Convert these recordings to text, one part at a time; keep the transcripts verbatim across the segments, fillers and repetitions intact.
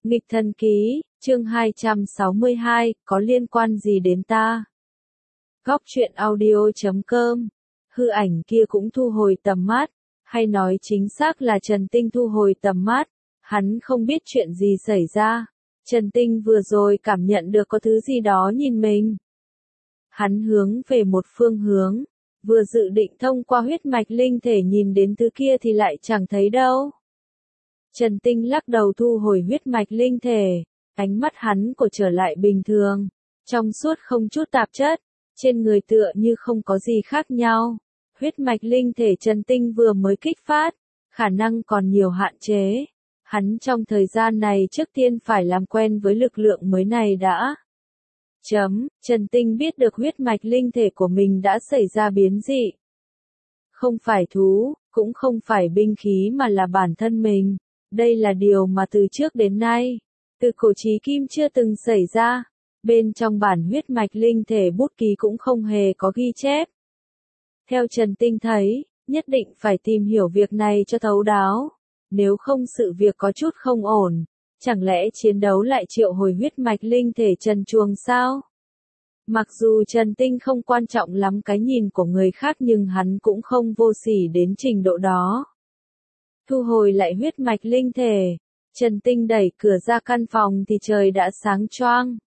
Nghịch thần ký, chương hai trăm sáu mươi hai, có liên quan gì đến ta? Góc truyện audio chấm com. Hư ảnh kia cũng thu hồi tầm mắt, hay nói chính xác là Trần Tinh thu hồi tầm mắt, hắn không biết chuyện gì xảy ra. Trần Tinh vừa rồi cảm nhận được có thứ gì đó nhìn mình. Hắn hướng về một phương hướng, vừa dự định thông qua huyết mạch linh thể nhìn đến thứ kia thì lại chẳng thấy đâu. Trần Tinh lắc đầu thu hồi huyết mạch linh thể, ánh mắt hắn của trở lại bình thường, trong suốt không chút tạp chất, trên người tựa như không có gì khác nhau. Huyết mạch linh thể Trần Tinh vừa mới kích phát, khả năng còn nhiều hạn chế. Hắn trong thời gian này trước tiên phải làm quen với lực lượng mới này đã. Chấm, Trần Tinh biết được huyết mạch linh thể của mình đã xảy ra biến dị. Không phải thú, cũng không phải binh khí mà là bản thân mình. Đây là điều mà từ trước đến nay, từ cổ chí kim chưa từng xảy ra. Bên trong bản huyết mạch linh thể bút ký cũng không hề có ghi chép. Theo Trần Tinh thấy, nhất định phải tìm hiểu việc này cho thấu đáo. Nếu không sự việc có chút không ổn, chẳng lẽ chiến đấu lại triệu hồi huyết mạch linh thể Trần Chuồng sao? Mặc dù Trần Tinh không quan trọng lắm cái nhìn của người khác nhưng hắn cũng không vô sỉ đến trình độ đó. Thu hồi lại huyết mạch linh thể, Trần Tinh đẩy cửa ra căn phòng thì trời đã sáng choang.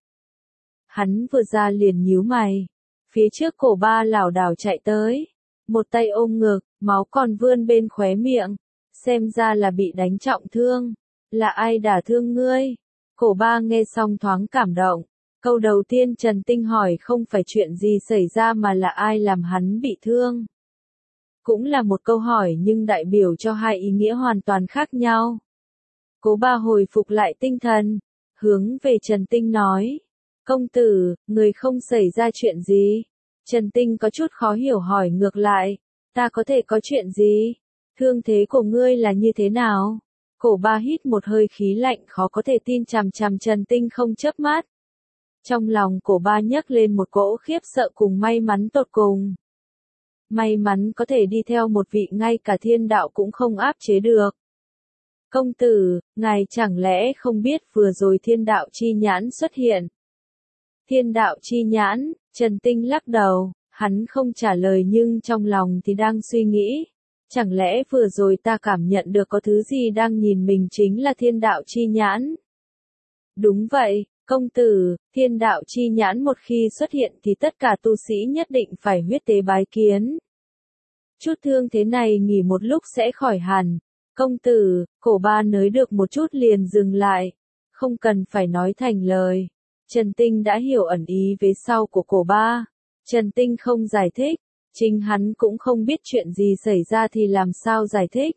Hắn vừa ra liền nhíu mày, phía trước cổ ba lảo đảo chạy tới, một tay ôm ngực, máu còn vươn bên khóe miệng, xem ra là bị đánh trọng thương. Là ai đả thương ngươi? Cổ ba nghe xong thoáng cảm động, câu đầu tiên Trần Tinh hỏi không phải chuyện gì xảy ra mà là ai làm hắn bị thương. Cũng là một câu hỏi nhưng đại biểu cho hai ý nghĩa hoàn toàn khác nhau. Cố ba hồi phục lại tinh thần, hướng về Trần Tinh nói, công tử, người không xảy ra chuyện gì? Trần Tinh có chút khó hiểu hỏi ngược lại, ta có thể có chuyện gì? Thương thế của ngươi là như thế nào? Cổ ba hít một hơi khí lạnh khó có thể tin chằm chằm Trần Tinh không chớp mắt. Trong lòng cổ ba nhấc lên một cỗ khiếp sợ cùng may mắn tột cùng. May mắn có thể đi theo một vị ngay cả thiên đạo cũng không áp chế được. Công tử, ngài chẳng lẽ không biết vừa rồi thiên đạo chi nhãn xuất hiện? Thiên đạo chi nhãn, Trần Tinh lắc đầu, hắn không trả lời nhưng trong lòng thì đang suy nghĩ. Chẳng lẽ vừa rồi ta cảm nhận được có thứ gì đang nhìn mình chính là thiên đạo chi nhãn? Đúng vậy, công tử, thiên đạo chi nhãn một khi xuất hiện thì tất cả tu sĩ nhất định phải huyết tế bái kiến. Chút thương thế này nghỉ một lúc sẽ khỏi hẳn. Công tử, cổ ba nới được một chút liền dừng lại. Không cần phải nói thành lời. Trần Tinh đã hiểu ẩn ý vế sau của cổ ba. Trần Tinh không giải thích. Chính hắn cũng không biết chuyện gì xảy ra thì làm sao giải thích.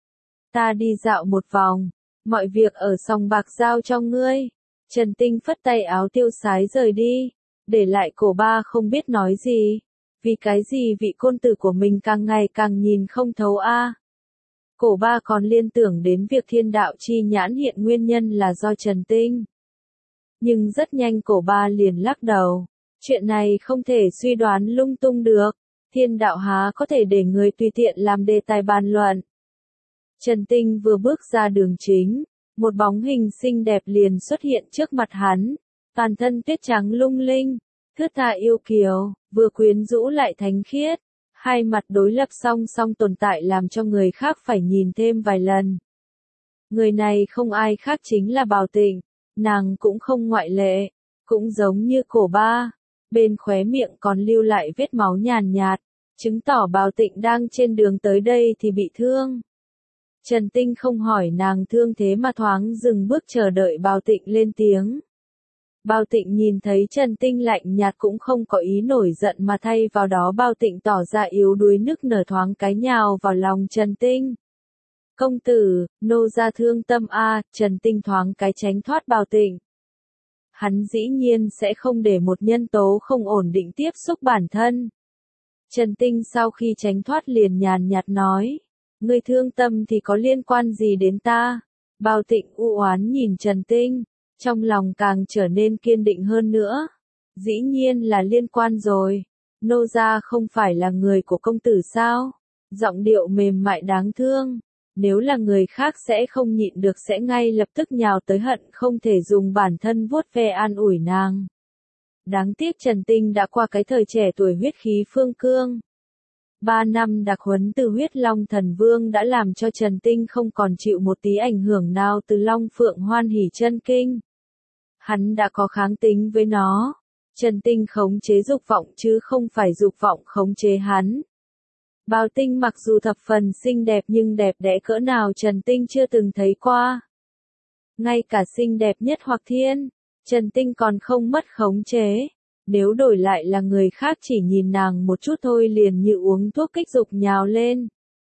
Ta đi dạo một vòng. Mọi việc ở sòng bạc giao cho ngươi. Trần Tinh phất tay áo tiêu sái rời đi. Để lại cổ ba không biết nói gì. Vì cái gì vị côn tử của mình càng ngày càng nhìn không thấu a. À. Cổ ba còn liên tưởng đến việc thiên đạo chi nhãn hiện nguyên nhân là do Trần Tinh. Nhưng rất nhanh cổ ba liền lắc đầu. Chuyện này không thể suy đoán lung tung được. Thiên đạo há có thể để người tùy tiện làm đề tài bàn luận. Trần Tinh vừa bước ra đường chính, một bóng hình xinh đẹp liền xuất hiện trước mặt hắn, toàn thân tuyết trắng lung linh, thướt tha yêu kiều, vừa quyến rũ lại thánh khiết, hai mặt đối lập song song tồn tại làm cho người khác phải nhìn thêm vài lần. Người này không ai khác chính là Bào Tịnh, nàng cũng không ngoại lệ, cũng giống như cổ ba. Bên khóe miệng còn lưu lại vết máu nhàn nhạt, chứng tỏ Bào Tịnh đang trên đường tới đây thì bị thương. Trần Tinh không hỏi nàng thương thế mà thoáng dừng bước chờ đợi Bào Tịnh lên tiếng. Bào Tịnh nhìn thấy Trần Tinh lạnh nhạt cũng không có ý nổi giận mà thay vào đó Bào Tịnh tỏ ra yếu đuối nức nở thoáng cái nhào vào lòng Trần Tinh. Công tử, nô ra thương tâm a. Trần Tinh thoáng cái tránh thoát Bào Tịnh. Hắn dĩ nhiên sẽ không để một nhân tố không ổn định tiếp xúc bản thân. Trần Tinh sau khi tránh thoát liền nhàn nhạt nói, ngươi thương tâm thì có liên quan gì đến ta? Bào Tịnh u oán nhìn Trần Tinh, trong lòng càng trở nên kiên định hơn nữa. Dĩ nhiên là liên quan rồi, nô gia không phải là người của công tử sao? Giọng điệu mềm mại đáng thương, Nếu là người khác sẽ không nhịn được sẽ ngay lập tức nhào tới hận không thể dùng bản thân vuốt ve an ủi nàng. Đáng tiếc Trần Tinh đã qua cái thời trẻ tuổi huyết khí phương cương. Ba năm đặc huấn từ huyết Long Thần Vương đã làm cho Trần Tinh không còn chịu một tí ảnh hưởng nào từ Long Phượng Hoan Hỷ Chân Kinh. Hắn đã có kháng tính với nó. Trần Tinh khống chế dục vọng chứ không phải dục vọng khống chế hắn. Bào Tinh mặc dù thập phần xinh đẹp nhưng đẹp đẽ cỡ nào Trần Tinh chưa từng thấy qua. Ngay cả xinh đẹp nhất Hoặc Thiên, Trần Tinh còn không mất khống chế. Nếu đổi lại là người khác chỉ nhìn nàng một chút thôi liền như uống thuốc kích dục nhào lên.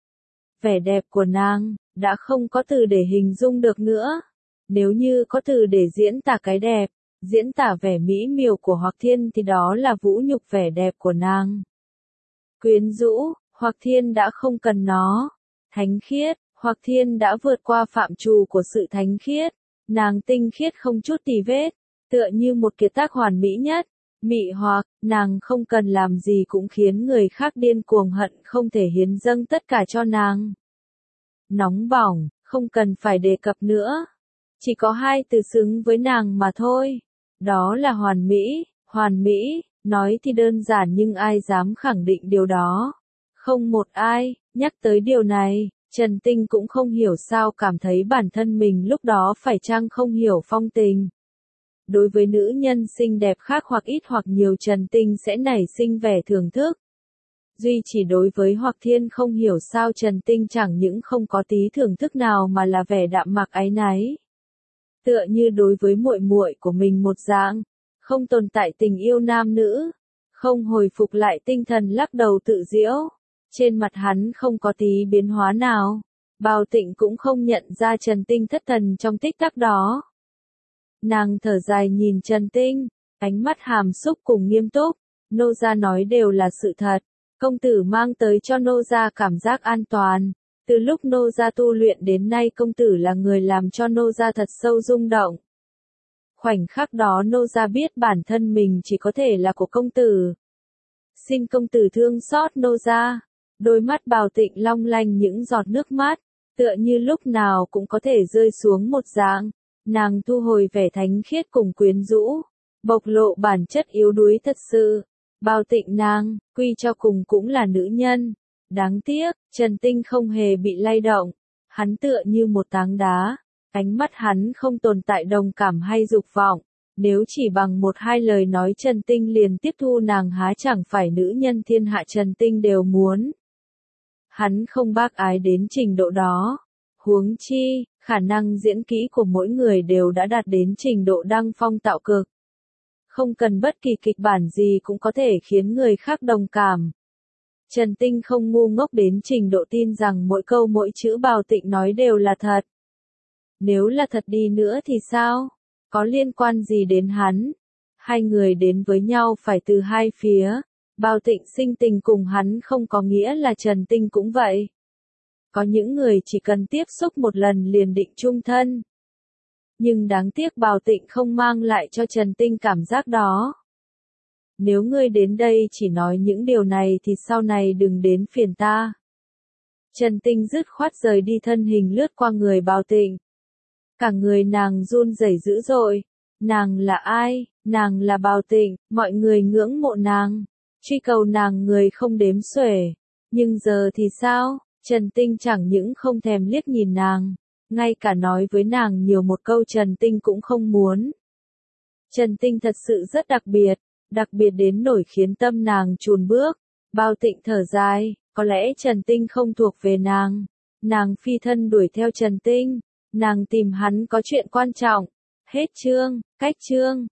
Vẻ đẹp của nàng, đã không có từ để hình dung được nữa. Nếu như có từ để diễn tả cái đẹp, diễn tả vẻ mỹ miều của Hoặc Thiên thì đó là vũ nhục vẻ đẹp của nàng. Quyến rũ, Hoặc Thiên đã không cần nó. Thánh khiết, Hoặc Thiên đã vượt qua phạm trù của sự thánh khiết. Nàng tinh khiết không chút tì vết, tựa như một kiệt tác hoàn mỹ nhất. Mị hoặc, nàng không cần làm gì cũng khiến người khác điên cuồng hận không thể hiến dâng tất cả cho nàng. Nóng bỏng, không cần phải đề cập nữa. Chỉ có hai từ xứng với nàng mà thôi. Đó là hoàn mỹ, hoàn mỹ, nói thì đơn giản nhưng ai dám khẳng định điều đó. Không một ai, nhắc tới điều này, Trần Tinh cũng không hiểu sao cảm thấy bản thân mình lúc đó phải chăng không hiểu phong tình. Đối với nữ nhân xinh đẹp khác hoặc ít hoặc nhiều Trần Tinh sẽ nảy sinh vẻ thưởng thức. Duy chỉ đối với Hoặc Thiên không hiểu sao Trần Tinh chẳng những không có tí thưởng thức nào mà là vẻ đạm mạc áy náy. Tựa như đối với muội muội của mình một dạng, không tồn tại tình yêu nam nữ, không hồi phục lại tinh thần lắc đầu tự giễu. Trên mặt hắn không có tí biến hóa nào. Bào Tịnh cũng không nhận ra Trần Tinh thất thần trong tích tắc đó. Nàng thở dài nhìn Trần Tinh, ánh mắt hàm xúc cùng nghiêm túc, nô gia nói đều là sự thật, công tử mang tới cho nô gia cảm giác an toàn, từ lúc nô gia tu luyện đến nay công tử là người làm cho nô gia thật sâu rung động. Khoảnh khắc đó nô gia biết bản thân mình chỉ có thể là của công tử. Xin công tử thương xót nô gia, đôi mắt Bào Tịnh long lanh những giọt nước mắt, tựa như lúc nào cũng có thể rơi xuống một dạng. Nàng thu hồi vẻ thánh khiết cùng quyến rũ, bộc lộ bản chất yếu đuối thật sự. Bào Tịnh nàng, quy cho cùng cũng là nữ nhân. Đáng tiếc, Trần Tinh không hề bị lay động. Hắn tựa như một tảng đá. Ánh mắt hắn không tồn tại đồng cảm hay dục vọng. Nếu chỉ bằng một hai lời nói Trần Tinh liền tiếp thu nàng há chẳng phải nữ nhân thiên hạ Trần Tinh đều muốn. Hắn không bác ái đến trình độ đó. Huống chi, khả năng diễn kỹ của mỗi người đều đã đạt đến trình độ đăng phong tạo cực. Không cần bất kỳ kịch bản gì cũng có thể khiến người khác đồng cảm. Trần Tinh không ngu ngốc đến trình độ tin rằng mỗi câu mỗi chữ Bào Tịnh nói đều là thật. Nếu là thật đi nữa thì sao? Có liên quan gì đến hắn? Hai người đến với nhau phải từ hai phía. Bào Tịnh sinh tình cùng hắn không có nghĩa là Trần Tinh cũng vậy. Có những người chỉ cần tiếp xúc một lần liền định chung thân. Nhưng đáng tiếc Bào Tịnh không mang lại cho Trần Tinh cảm giác đó. Nếu ngươi đến đây chỉ nói những điều này thì sau này đừng đến phiền ta. Trần Tinh dứt khoát rời đi thân hình lướt qua người Bào Tịnh. Cả người nàng run rẩy dữ dội. Nàng là ai? Nàng là Bào Tịnh, mọi người ngưỡng mộ nàng. Truy cầu nàng người không đếm xuể. Nhưng giờ thì sao? Trần Tinh chẳng những không thèm liếc nhìn nàng, ngay cả nói với nàng nhiều một câu Trần Tinh cũng không muốn. Trần Tinh thật sự rất đặc biệt, đặc biệt đến nỗi khiến tâm nàng chùn bước. Bào Tịnh thở dài, có lẽ Trần Tinh không thuộc về nàng. Nàng phi thân đuổi theo Trần Tinh, nàng tìm hắn có chuyện quan trọng. Hết chương, cách chương.